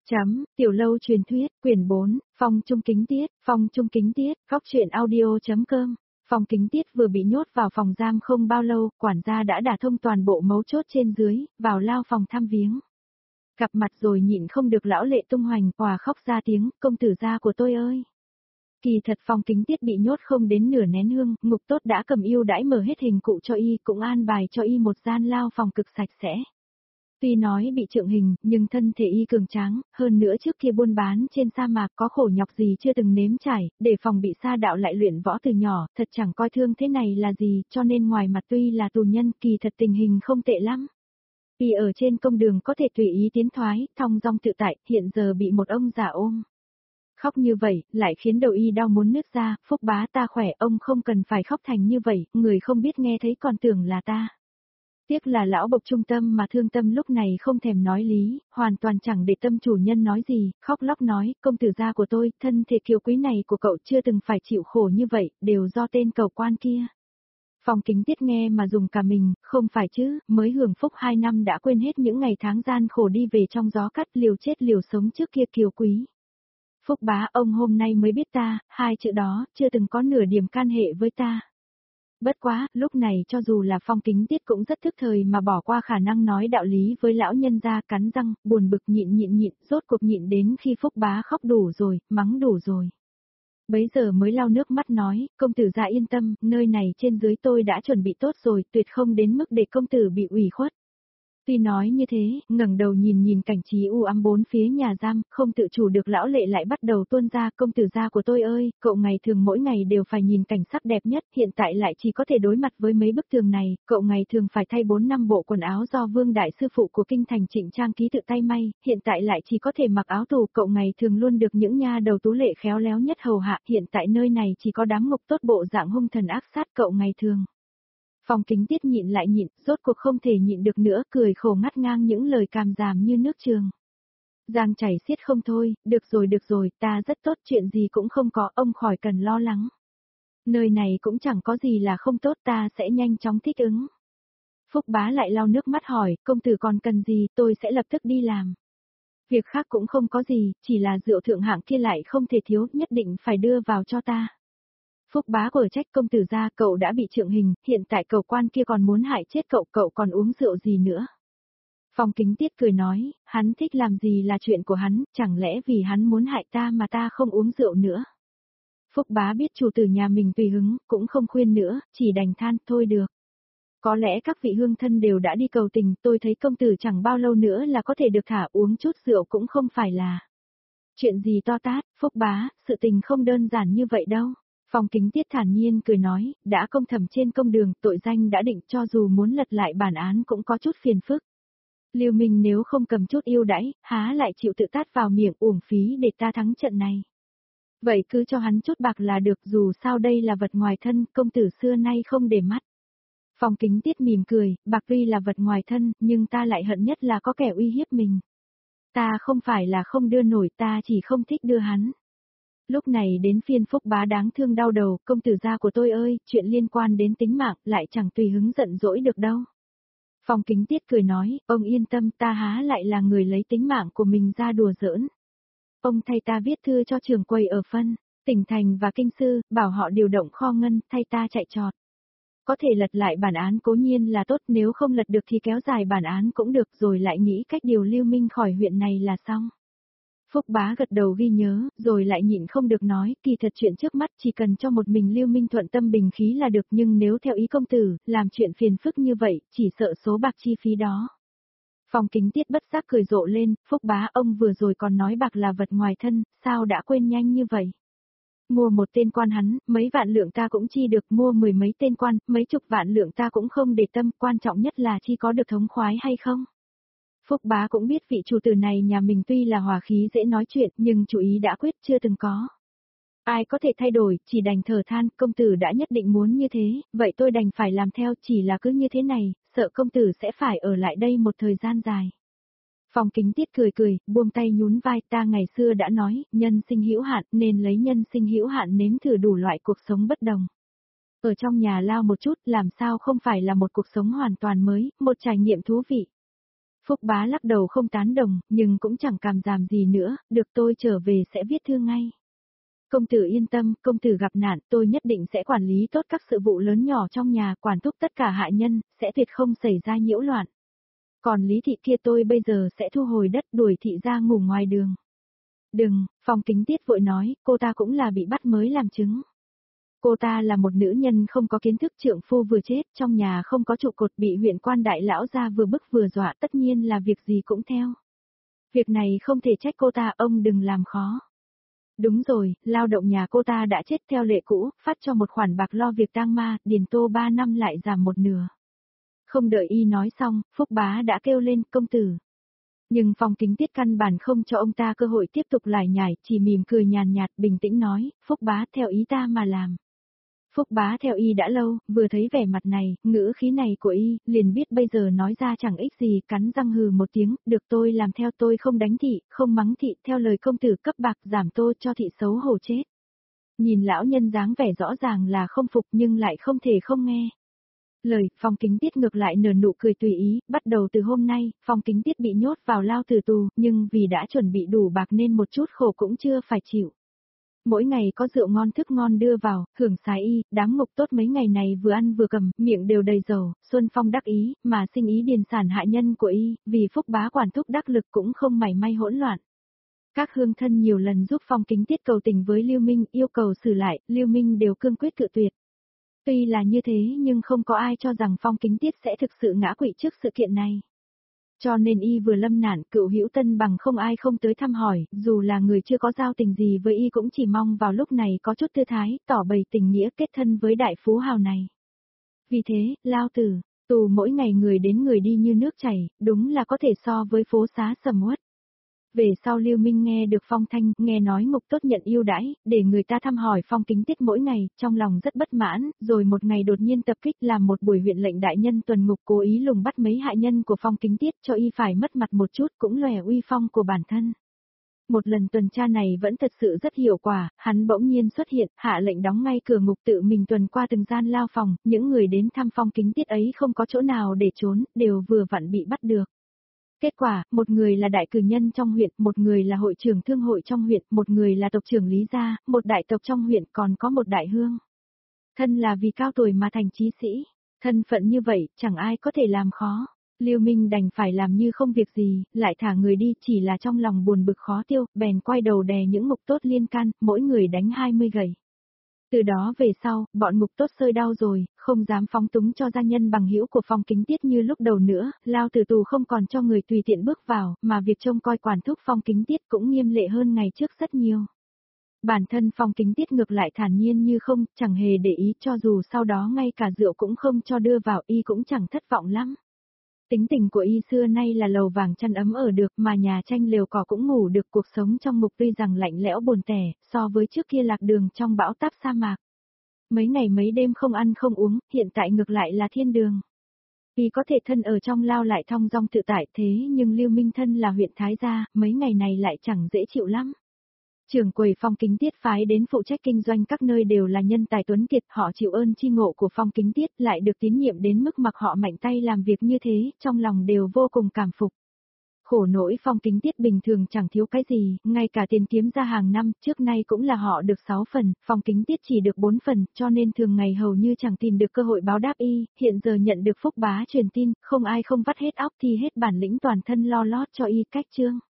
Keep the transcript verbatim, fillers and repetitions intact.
Chấm, Tiểu Lâu truyền thuyết, quyển bốn, Phong Trung Kính Tiết, Phong Trung Kính Tiết, góc truyện audio.com. Phong Kính Tiết vừa bị nhốt vào phòng giam không bao lâu, quản gia đã đả thông toàn bộ mấu chốt trên dưới, vào lao phòng thăm viếng. Gặp mặt rồi nhịn không được lão lệ tung hoành, hòa khóc ra tiếng, công tử gia của tôi ơi. Kỳ thật Phong Kính Tiết bị nhốt không đến nửa nén hương, ngục tốt đã cầm ưu đãi mở hết hình cụ cho y, cũng an bài cho y một gian lao phòng cực sạch sẽ. Tuy nói bị trượng hình, nhưng thân thể y cường tráng, hơn nữa trước kia buôn bán trên sa mạc có khổ nhọc gì chưa từng nếm trải, để phòng bị sa đạo lại luyện võ từ nhỏ, thật chẳng coi thương thế này là gì, cho nên ngoài mặt tuy là tù nhân, kỳ thật tình hình không tệ lắm. Y ở trên công đường có thể tùy ý tiến thoái, thong dong tự tại, hiện giờ bị một ông già ôm. Khóc như vậy, lại khiến đầu y đau muốn nứt ra, Phúc bá ta khỏe, ông không cần phải khóc thành như vậy, người không biết nghe thấy còn tưởng là ta. Tiếc là lão bộc trung tâm mà thương tâm lúc này không thèm nói lý, hoàn toàn chẳng để tâm chủ nhân nói gì, khóc lóc nói, công tử gia của tôi, thân thể kiều quý này của cậu chưa từng phải chịu khổ như vậy, đều do tên cầu quan kia. Phong Kính Tiết nghe mà dùng cả mình, không phải chứ, mới hưởng phúc hai năm đã quên hết những ngày tháng gian khổ đi về trong gió cắt liều chết liều sống trước kia kiều quý. Phúc bá ông hôm nay mới biết ta, hai chữ đó, chưa từng có nửa điểm can hệ với ta. Bất quá, lúc này cho dù là Phong Kính Tiết cũng rất thức thời mà bỏ qua khả năng nói đạo lý với lão nhân gia, cắn răng, buồn bực nhịn nhịn nhịn, rốt cuộc nhịn đến khi Phúc bá khóc đủ rồi, mắng đủ rồi. Bấy giờ mới lau nước mắt nói, công tử gia yên tâm, nơi này trên dưới tôi đã chuẩn bị tốt rồi, tuyệt không đến mức để công tử bị ủy khuất. Tuy nói như thế, ngẩng đầu nhìn nhìn cảnh trí u ám bốn phía nhà giam, không tự chủ được lão lệ lại bắt đầu tuôn ra, công tử gia của tôi ơi, cậu ngày thường mỗi ngày đều phải nhìn cảnh sắc đẹp nhất, hiện tại lại chỉ có thể đối mặt với mấy bức tường này, cậu ngày thường phải thay bốn năm bộ quần áo do Vương đại sư phụ của kinh thành Trịnh Trang ký tự tay may, hiện tại lại chỉ có thể mặc áo tù, cậu ngày thường luôn được những nha đầu tú lệ khéo léo nhất hầu hạ, hiện tại nơi này chỉ có đám ngục tốt bộ dạng hung thần ác sát cậu ngày thường. Phong Kính Tiết nhịn lại nhịn, rốt cuộc không thể nhịn được nữa, cười khổ ngắt ngang những lời càm ràm như nước trường. Giang chảy xiết không thôi, được rồi được rồi, ta rất tốt, chuyện gì cũng không có, ông khỏi cần lo lắng. Nơi này cũng chẳng có gì là không tốt, ta sẽ nhanh chóng thích ứng. Phúc bá lại lau nước mắt hỏi, công tử còn cần gì, tôi sẽ lập tức đi làm. Việc khác cũng không có gì, chỉ là rượu thượng hạng kia lại không thể thiếu, nhất định phải đưa vào cho ta. Phúc bá của trách công tử gia, cậu đã bị trượng hình, hiện tại cầu quan kia còn muốn hại chết cậu, cậu còn uống rượu gì nữa. Phong Kính Tiết cười nói, hắn thích làm gì là chuyện của hắn, chẳng lẽ vì hắn muốn hại ta mà ta không uống rượu nữa. Phúc bá biết chủ tử nhà mình tùy hứng, cũng không khuyên nữa, chỉ đành than, thôi được. Có lẽ các vị hương thân đều đã đi cầu tình, tôi thấy công tử chẳng bao lâu nữa là có thể được thả, uống chút rượu cũng không phải là chuyện gì to tát, Phúc bá, sự tình không đơn giản như vậy đâu. Phong Kính Tiết thản nhiên cười nói, đã công thẩm trên công đường, tội danh đã định, cho dù muốn lật lại bản án cũng có chút phiền phức. Lưu Minh nếu không cầm chút ưu đãi, há lại chịu tự tát vào miệng, uổng phí để ta thắng trận này. Vậy cứ cho hắn chút bạc là được, dù sao đây là vật ngoài thân, công tử xưa nay không để mắt. Phong Kính Tiết mỉm cười, bạc tuy là vật ngoài thân, nhưng ta lại hận nhất là có kẻ uy hiếp mình. Ta không phải là không đưa nổi, ta chỉ không thích đưa hắn. Lúc này đến phiên Phúc bá đáng thương đau đầu, công tử gia của tôi ơi, chuyện liên quan đến tính mạng, lại chẳng tùy hứng giận dỗi được đâu. Phong Kính Tiết cười nói, ông yên tâm, ta há lại là người lấy tính mạng của mình ra đùa giỡn. Ông thay ta viết thư cho trưởng quầy ở phân, tỉnh thành và kinh sư, bảo họ điều động kho ngân, thay ta chạy trọt. Có thể lật lại bản án cố nhiên là tốt, nếu không lật được thì kéo dài bản án cũng được, rồi lại nghĩ cách điều Lưu Minh khỏi huyện này là xong. Phúc bá gật đầu ghi nhớ, rồi lại nhịn không được nói, kỳ thật chuyện trước mắt chỉ cần cho một mình Lưu Minh thuận tâm bình khí là được, nhưng nếu theo ý công tử, làm chuyện phiền phức như vậy, chỉ sợ số bạc chi phí đó. Phong Kính Tiết bất giác cười rộ lên, Phúc bá ông vừa rồi còn nói bạc là vật ngoài thân, sao đã quên nhanh như vậy. Mua một tên quan hắn, mấy vạn lượng ta cũng chi được, mua mười mấy tên quan, mấy chục vạn lượng ta cũng không để tâm, quan trọng nhất là chi có được thống khoái hay không. Phúc bá cũng biết vị chủ tử này nhà mình tuy là hòa khí dễ nói chuyện, nhưng chủ ý đã quyết chưa từng có. Ai có thể thay đổi, chỉ đành thở than, công tử đã nhất định muốn như thế, vậy tôi đành phải làm theo, chỉ là cứ như thế này, sợ công tử sẽ phải ở lại đây một thời gian dài. Phong Kính Tiết cười cười, buông tay nhún vai, ta ngày xưa đã nói, nhân sinh hữu hạn, nên lấy nhân sinh hữu hạn nếm thử đủ loại cuộc sống bất đồng. Ở trong nhà lao một chút, làm sao không phải là một cuộc sống hoàn toàn mới, một trải nghiệm thú vị. Phúc Bá lắc đầu không tán đồng, nhưng cũng chẳng cảm giảm gì nữa, được tôi trở về sẽ viết thư ngay. Công tử yên tâm, công tử gặp nạn, tôi nhất định sẽ quản lý tốt các sự vụ lớn nhỏ trong nhà, quản thúc tất cả hạ nhân, sẽ tuyệt không xảy ra nhiễu loạn. Còn Lý Thị kia tôi bây giờ sẽ thu hồi đất đuổi Thị ra ngủ ngoài đường. Đừng, Phong Kính Tiết vội nói, cô ta cũng là bị bắt mới làm chứng. Cô ta là một nữ nhân không có kiến thức, trượng phu vừa chết, trong nhà không có trụ cột, bị huyện quan đại lão ra vừa bức vừa dọa, tất nhiên là việc gì cũng theo. Việc này không thể trách cô ta, ông đừng làm khó. Đúng rồi, lao động nhà cô ta đã chết theo lệ cũ, phát cho một khoản bạc lo việc tang ma, Điền Tô ba năm lại giảm một nửa. Không đợi y nói xong, Phúc Bá đã kêu lên, công tử. Nhưng Phong Kính Tiết căn bản không cho ông ta cơ hội tiếp tục lải nhải, chỉ mỉm cười nhàn nhạt, bình tĩnh nói, Phúc Bá theo ý ta mà làm. Phúc Bá theo y đã lâu, vừa thấy vẻ mặt này, ngữ khí này của y, liền biết bây giờ nói ra chẳng ích gì, cắn răng hừ một tiếng, được tôi làm theo, tôi không đánh Thị, không mắng Thị, theo lời công tử cấp bạc giảm tô cho Thị xấu hổ chết. Nhìn lão nhân dáng vẻ rõ ràng là không phục nhưng lại không thể không nghe. Lời, Phong Kính Tiết ngược lại nở nụ cười tùy ý, bắt đầu từ hôm nay, Phong Kính Tiết bị nhốt vào lao tử tù, nhưng vì đã chuẩn bị đủ bạc nên một chút khổ cũng chưa phải chịu. Mỗi ngày có rượu ngon thức ngon đưa vào, hưởng xái y, đám ngục tốt mấy ngày này vừa ăn vừa cầm, miệng đều đầy dầu, Xuân Phong đắc ý, mà sinh ý điền sản hạ nhân của y, vì Phúc Bá quản thúc đắc lực cũng không mảy may hỗn loạn. Các hương thân nhiều lần giúp Phong Kính Tiết cầu tình với Lưu Minh, yêu cầu xử lại, Lưu Minh đều cương quyết cự tuyệt. Tuy là như thế nhưng không có ai cho rằng Phong Kính Tiết sẽ thực sự ngã quỵ trước sự kiện này. Cho nên y vừa lâm nạn, Cựu Hữu Tân bằng không ai không tới thăm hỏi, dù là người chưa có giao tình gì với y cũng chỉ mong vào lúc này có chút tư thái, tỏ bày tình nghĩa kết thân với đại phú hào này. Vì thế, lao tử, tù mỗi ngày người đến người đi như nước chảy, đúng là có thể so với phố xá sầm uất. Về sau Lưu Minh nghe được phong thanh, nghe nói ngục tốt nhận ưu đãi, để người ta thăm hỏi Phong Kính Tiết mỗi ngày, trong lòng rất bất mãn, rồi một ngày đột nhiên tập kích làm một buổi huyện lệnh đại nhân tuần ngục cố ý lùng bắt mấy hạ nhân của Phong Kính Tiết cho y phải mất mặt một chút cũng lòe uy phong của bản thân. Một lần tuần tra này vẫn thật sự rất hiệu quả, hắn bỗng nhiên xuất hiện, hạ lệnh đóng ngay cửa ngục tự mình tuần qua từng gian lao phòng, những người đến thăm Phong Kính Tiết ấy không có chỗ nào để trốn, đều vừa vặn bị bắt được. Kết quả, một người là đại cử nhân trong huyện, một người là hội trưởng thương hội trong huyện, một người là tộc trưởng Lý Gia, một đại tộc trong huyện, còn có một đại hương. Thân là vì cao tuổi mà thành chí sĩ, thân phận như vậy, chẳng ai có thể làm khó. Lưu Minh đành phải làm như không việc gì, lại thả người đi, chỉ là trong lòng buồn bực khó tiêu, bèn quay đầu đè những ngục tốt liên can, mỗi người đánh hai mươi gậy. Từ đó về sau, bọn ngục tốt sơi đau rồi, không dám phóng túng cho gia nhân bằng hữu của Phong Kính Tiết như lúc đầu nữa, lao tử tù không còn cho người tùy tiện bước vào, mà việc trông coi quản thúc Phong Kính Tiết cũng nghiêm lệ hơn ngày trước rất nhiều. Bản thân Phong Kính Tiết ngược lại thản nhiên như không, chẳng hề để ý, cho dù sau đó ngay cả rượu cũng không cho đưa vào, y cũng chẳng thất vọng lắm. Tính tình của y xưa nay là lầu vàng chăn ấm ở được, mà nhà tranh lều cỏ cũng ngủ được, cuộc sống trong ngục tuy rằng lạnh lẽo buồn tẻ, so với trước kia lạc đường trong bão táp sa mạc. Mấy ngày mấy đêm không ăn không uống, hiện tại ngược lại là thiên đường. Y có thể thân ở trong lao lại thong dong tự tại, thế nhưng Lưu Minh thân là huyện Thái Gia, mấy ngày này lại chẳng dễ chịu lắm. Trưởng quầy Phong Kính Tiết phái đến phụ trách kinh doanh các nơi đều là nhân tài tuấn kiệt, họ chịu ơn chi ngộ của Phong Kính Tiết, lại được tín nhiệm đến mức mặc họ mạnh tay làm việc như thế, trong lòng đều vô cùng cảm phục. Khổ nỗi Phong Kính Tiết bình thường chẳng thiếu cái gì, ngay cả tiền kiếm ra hàng năm, trước nay cũng là họ được sáu phần, Phong Kính Tiết chỉ được bốn phần, cho nên thường ngày hầu như chẳng tìm được cơ hội báo đáp y, hiện giờ nhận được Phúc Bá truyền tin, không ai không vắt hết óc thì hết bản lĩnh toàn thân lo lót cho y cách chương.